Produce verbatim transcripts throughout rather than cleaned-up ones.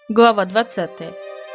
Глава двадцатая.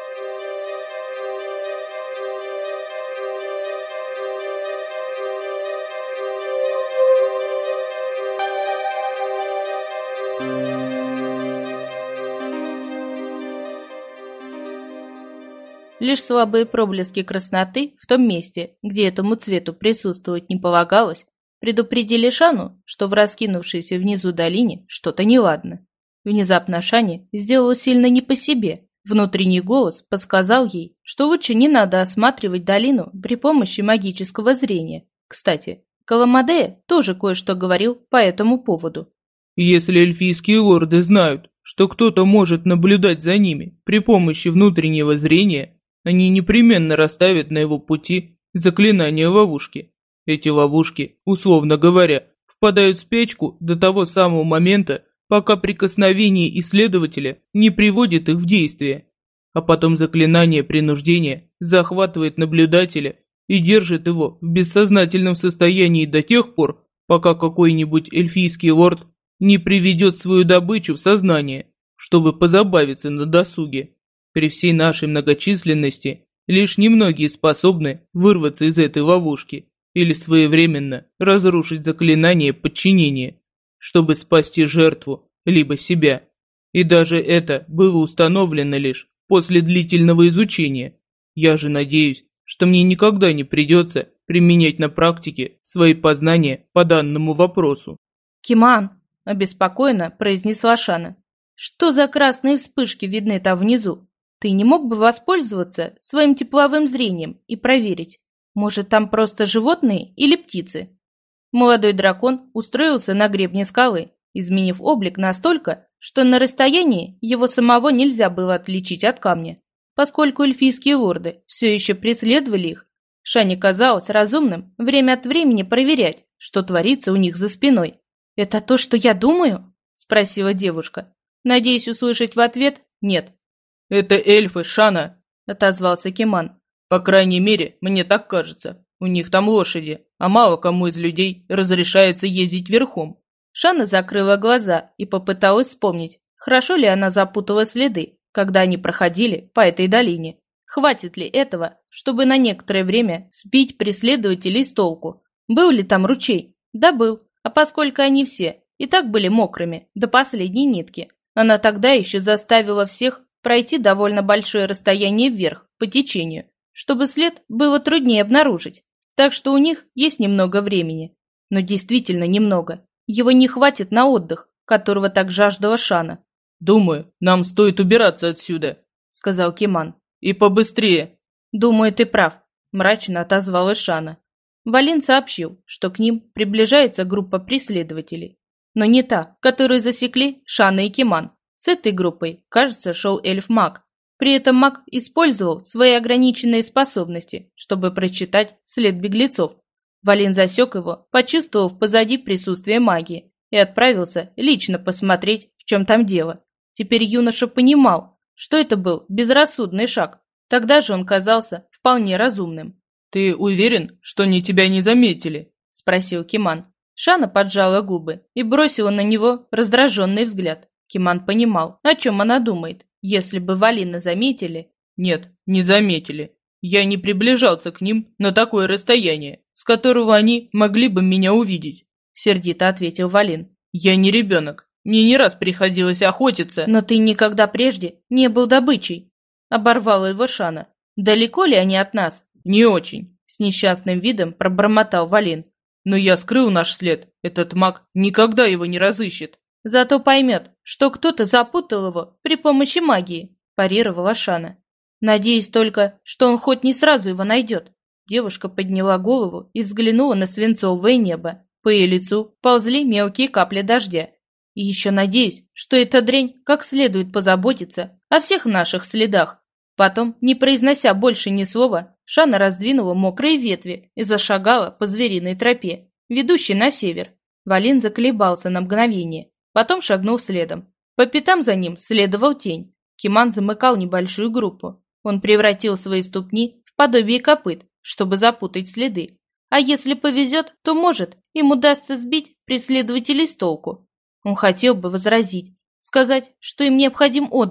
Лишь слабые проблески красноты в том месте, где этому цвету присутствовать не полагалось, предупредили Шану, что в раскинувшейся внизу долине что-то неладно. Внезапно Шане сделало сильно не по себе. Внутренний голос подсказал ей, что лучше не надо осматривать долину при помощи магического зрения. Кстати, Каламадея тоже кое-что говорил по этому поводу. Если эльфийские лорды знают, что кто-то может наблюдать за ними при помощи внутреннего зрения, они непременно расставят на его пути заклинания ловушки. Эти ловушки, условно говоря, впадают в спячку до того самого момента, пока прикосновение исследователя не приводит их в действие. А потом заклинание принуждения захватывает наблюдателя и держит его в бессознательном состоянии до тех пор, пока какой-нибудь эльфийский лорд не приведет свою добычу в сознание, чтобы позабавиться на досуге. При всей нашей многочисленности лишь немногие способны вырваться из этой ловушки или своевременно разрушить заклинание подчинения, чтобы спасти жертву, либо себя. И даже это было установлено лишь после длительного изучения. Я же надеюсь, что мне никогда не придется применять на практике свои познания по данному вопросу. «Киман!» – обеспокоенно произнесла Шана. «Что за красные вспышки видны там внизу? Ты не мог бы воспользоваться своим тепловым зрением и проверить, может, там просто животные или птицы?» Молодой дракон устроился на гребне скалы, изменив облик настолько, что на расстоянии его самого нельзя было отличить от камня. Поскольку эльфийские лорды все еще преследовали их, Шане казалось разумным время от времени проверять, что творится у них за спиной. «Это то, что я думаю?» – спросила девушка, надеясь услышать в ответ «нет». «Это эльфы, Шана», – отозвался Киман. «По крайней мере, мне так кажется. У них там лошади, а мало кому из людей разрешается ездить верхом». Шана закрыла глаза и попыталась вспомнить, хорошо ли она запутала следы, когда они проходили по этой долине. Хватит ли этого, чтобы на некоторое время сбить преследователей с толку? Был ли там ручей? Да, был. А поскольку они все и так были мокрыми до последней нитки, она тогда еще заставила всех пройти довольно большое расстояние вверх по течению, чтобы след было труднее обнаружить. Так что у них есть немного времени. Но действительно немного. Его не хватит на отдых, которого так жаждала Шана. «Думаю, нам стоит убираться отсюда», — сказал Киман. «И побыстрее». «Думаю, ты прав», — мрачно отозвалась Шана. Валин сообщил, что к ним приближается группа преследователей. Но не та, которую засекли Шана и Киман. С этой группой, кажется, шел эльф-маг. При этом маг использовал свои ограниченные способности, чтобы прочитать след беглецов. Валин засек его, почувствовав позади присутствие магии, и отправился лично посмотреть, в чем там дело. Теперь юноша понимал, что это был безрассудный шаг. Тогда же он казался вполне разумным. «Ты уверен, что они тебя не заметили?» – спросил Киман. Шана поджала губы и бросила на него раздраженный взгляд. Киман понимал, о чем она думает. Если бы Валина заметили... «Нет, не заметили. Я не приближался к ним на такое расстояние, с которого они могли бы меня увидеть», – сердито ответил Валин. «Я не ребенок. Мне не раз приходилось охотиться». «Но ты никогда прежде не был добычей», – оборвала его Шана. «Далеко ли они от нас?» «Не очень», – с несчастным видом пробормотал Валин. «Но я скрыл наш след. Этот маг никогда его не разыщет». «Зато поймет, что кто-то запутал его при помощи магии», – парировала Шана. «Надеюсь только, что он хоть не сразу его найдет». Девушка подняла голову и взглянула на свинцовое небо. По ее лицу ползли мелкие капли дождя. «И еще надеюсь, что эта дрянь как следует позаботится о всех наших следах». Потом, не произнося больше ни слова, Шана раздвинула мокрые ветви и зашагала по звериной тропе, ведущей на север. Валин заколебался на мгновение, потом шагнул следом. По пятам за ним следовал тень. Киман замыкал небольшую группу. Он превратил свои ступни в подобие копыт, чтобы запутать следы. А если повезет, то, может, им удастся сбить преследователей с толку. Он хотел бы возразить, сказать, что им необходим отдых,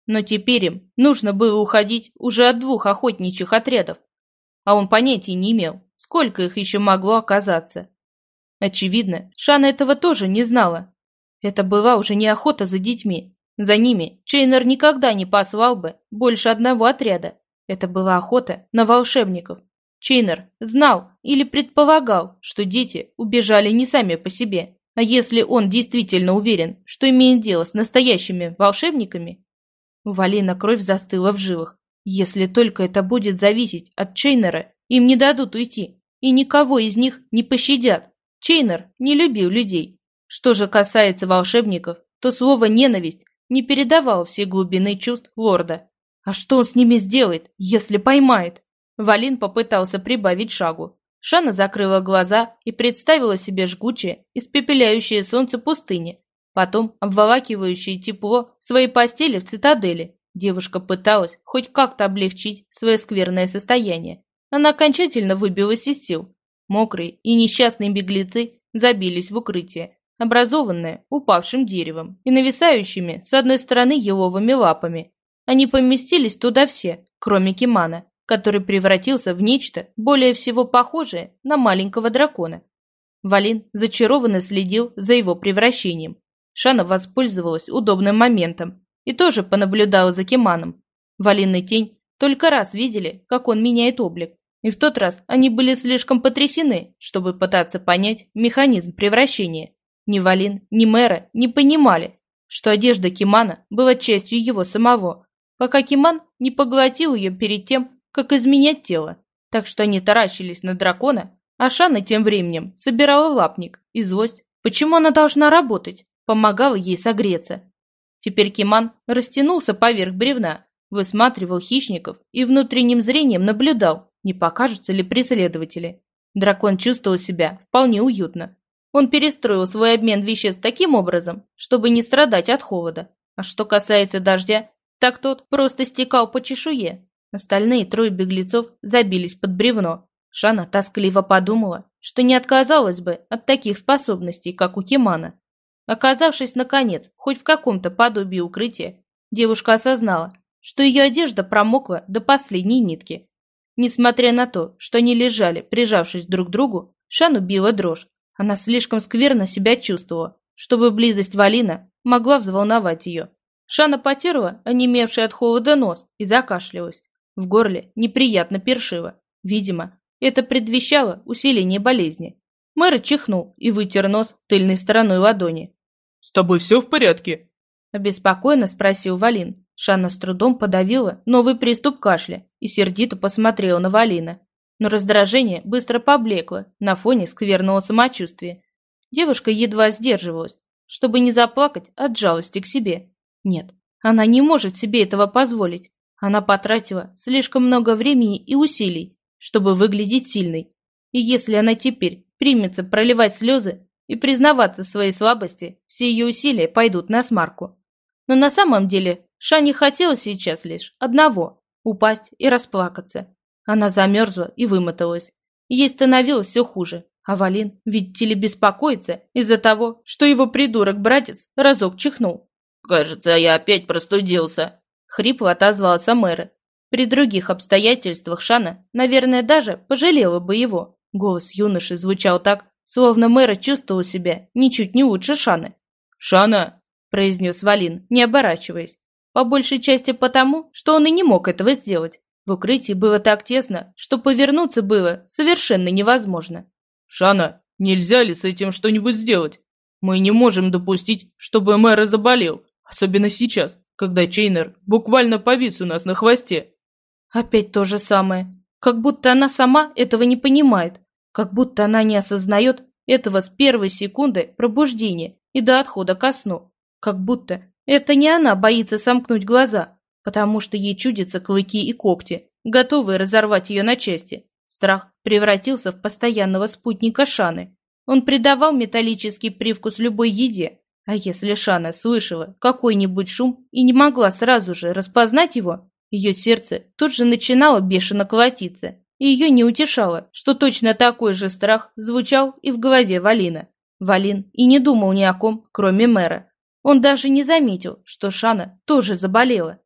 Но теперь им нужно было уходить уже от двух охотничьих отрядов, а он понятия не имел, сколько их еще могло оказаться. Очевидно, Шана этого тоже не знала. Это была уже не охота за детьми. За ними Чейнер никогда не послал бы больше одного отряда. Это была охота на волшебников. Чейнер знал или предполагал, что дети убежали не сами по себе, а если он действительно уверен, что имеет дело с настоящими волшебниками. У Валина кровь застыла в жилах. Если только это будет зависеть от Чейнера, им не дадут уйти, и никого из них не пощадят. Чейнер не любил людей. Что же касается волшебников, то слово «ненависть» не передавало всей глубины чувств лорда. А что он с ними сделает, если поймает? Валин попытался прибавить шагу. Шана закрыла глаза и представила себе жгучее, испепеляющее солнце пустыни, потом обволакивающее тепло своей постели в цитадели. Девушка пыталась хоть как-то облегчить свое скверное состояние. Она окончательно выбилась из сил. Мокрые и несчастные беглецы забились в укрытие, образованное упавшим деревом и нависающими с одной стороны еловыми лапами. Они поместились туда все, кроме Кимана, который превратился в нечто более всего похожее на маленького дракона. Валин зачарованно следил за его превращением. Шана воспользовалась удобным моментом и тоже понаблюдала за Киманом. Валин и Тень только раз видели, как он меняет облик, и в тот раз они были слишком потрясены, чтобы пытаться понять механизм превращения. Ни Валин, ни Мэра не понимали, что одежда Кимана была частью его самого, пока Киман не поглотил ее перед тем, как изменять тело. Так что они таращились на дракона, а Шана тем временем собирала лапник, и злость, почему она должна работать, помогала ей согреться. Теперь Киман растянулся поверх бревна, высматривал хищников и внутренним зрением наблюдал, не покажутся ли преследователи. Дракон чувствовал себя вполне уютно. Он перестроил свой обмен веществ таким образом, чтобы не страдать от холода. А что касается дождя, так тот просто стекал по чешуе. Остальные трое беглецов забились под бревно. Шана тоскливо подумала, что не отказалась бы от таких способностей, как у Кимана. Оказавшись, наконец, хоть в каком-то подобии укрытия, девушка осознала, что ее одежда промокла до последней нитки. Несмотря на то, что они лежали, прижавшись друг к другу, Шану била дрожь. Она слишком скверно себя чувствовала, чтобы близость Валина могла взволновать ее. Шана потерла онемевший от холода нос и закашлялась. В горле неприятно першило. Видимо, это предвещало усиление болезни. Мэр чихнул и вытер нос тыльной стороной ладони. «С тобой все в порядке?» – обеспокоенно спросил Валин. Шана с трудом подавила новый приступ кашля и сердито посмотрела на Валина. Но раздражение быстро поблекло на фоне скверного самочувствия. Девушка едва сдерживалась, чтобы не заплакать от жалости к себе. Нет, она не может себе этого позволить. Она потратила слишком много времени и усилий, чтобы выглядеть сильной. И если она теперь примется проливать слезы и признаваться в своей слабости, все ее усилия пойдут на смарку. Но на самом деле Шане хотелось сейчас лишь одного – упасть и расплакаться. Она замерзла и вымоталась. Ей становилось все хуже, а Валин, видите ли, беспокоится из-за того, что его придурок-братец разок чихнул. «Кажется, я опять простудился», — хрипло отозвался Мэр. При других обстоятельствах Шана, наверное, даже пожалела бы его. Голос юноши звучал так, словно Мэр чувствовал себя ничуть не лучше Шаны. «Шана!» — произнес Валин, не оборачиваясь. По большей части потому, что он и не мог этого сделать. В укрытии было так тесно, что повернуться было совершенно невозможно. «Шана, нельзя ли с этим что-нибудь сделать? Мы не можем допустить, чтобы Мэр заболел, особенно сейчас, когда Чейнер буквально повис у нас на хвосте». Опять то же самое. Как будто она сама этого не понимает. Как будто она не осознает этого с первой секунды пробуждения и до отхода ко сну. Как будто это не она боится сомкнуть глаза, потому что ей чудятся клыки и когти, готовые разорвать ее на части. Страх превратился в постоянного спутника Шаны. Он придавал металлический привкус любой еде, а если Шана слышала какой-нибудь шум и не могла сразу же распознать его, ее сердце тут же начинало бешено колотиться, и ее не утешало, что точно такой же страх звучал и в голове Валина. Валин и не думал ни о ком, кроме Мэра. Он даже не заметил, что Шана тоже заболела.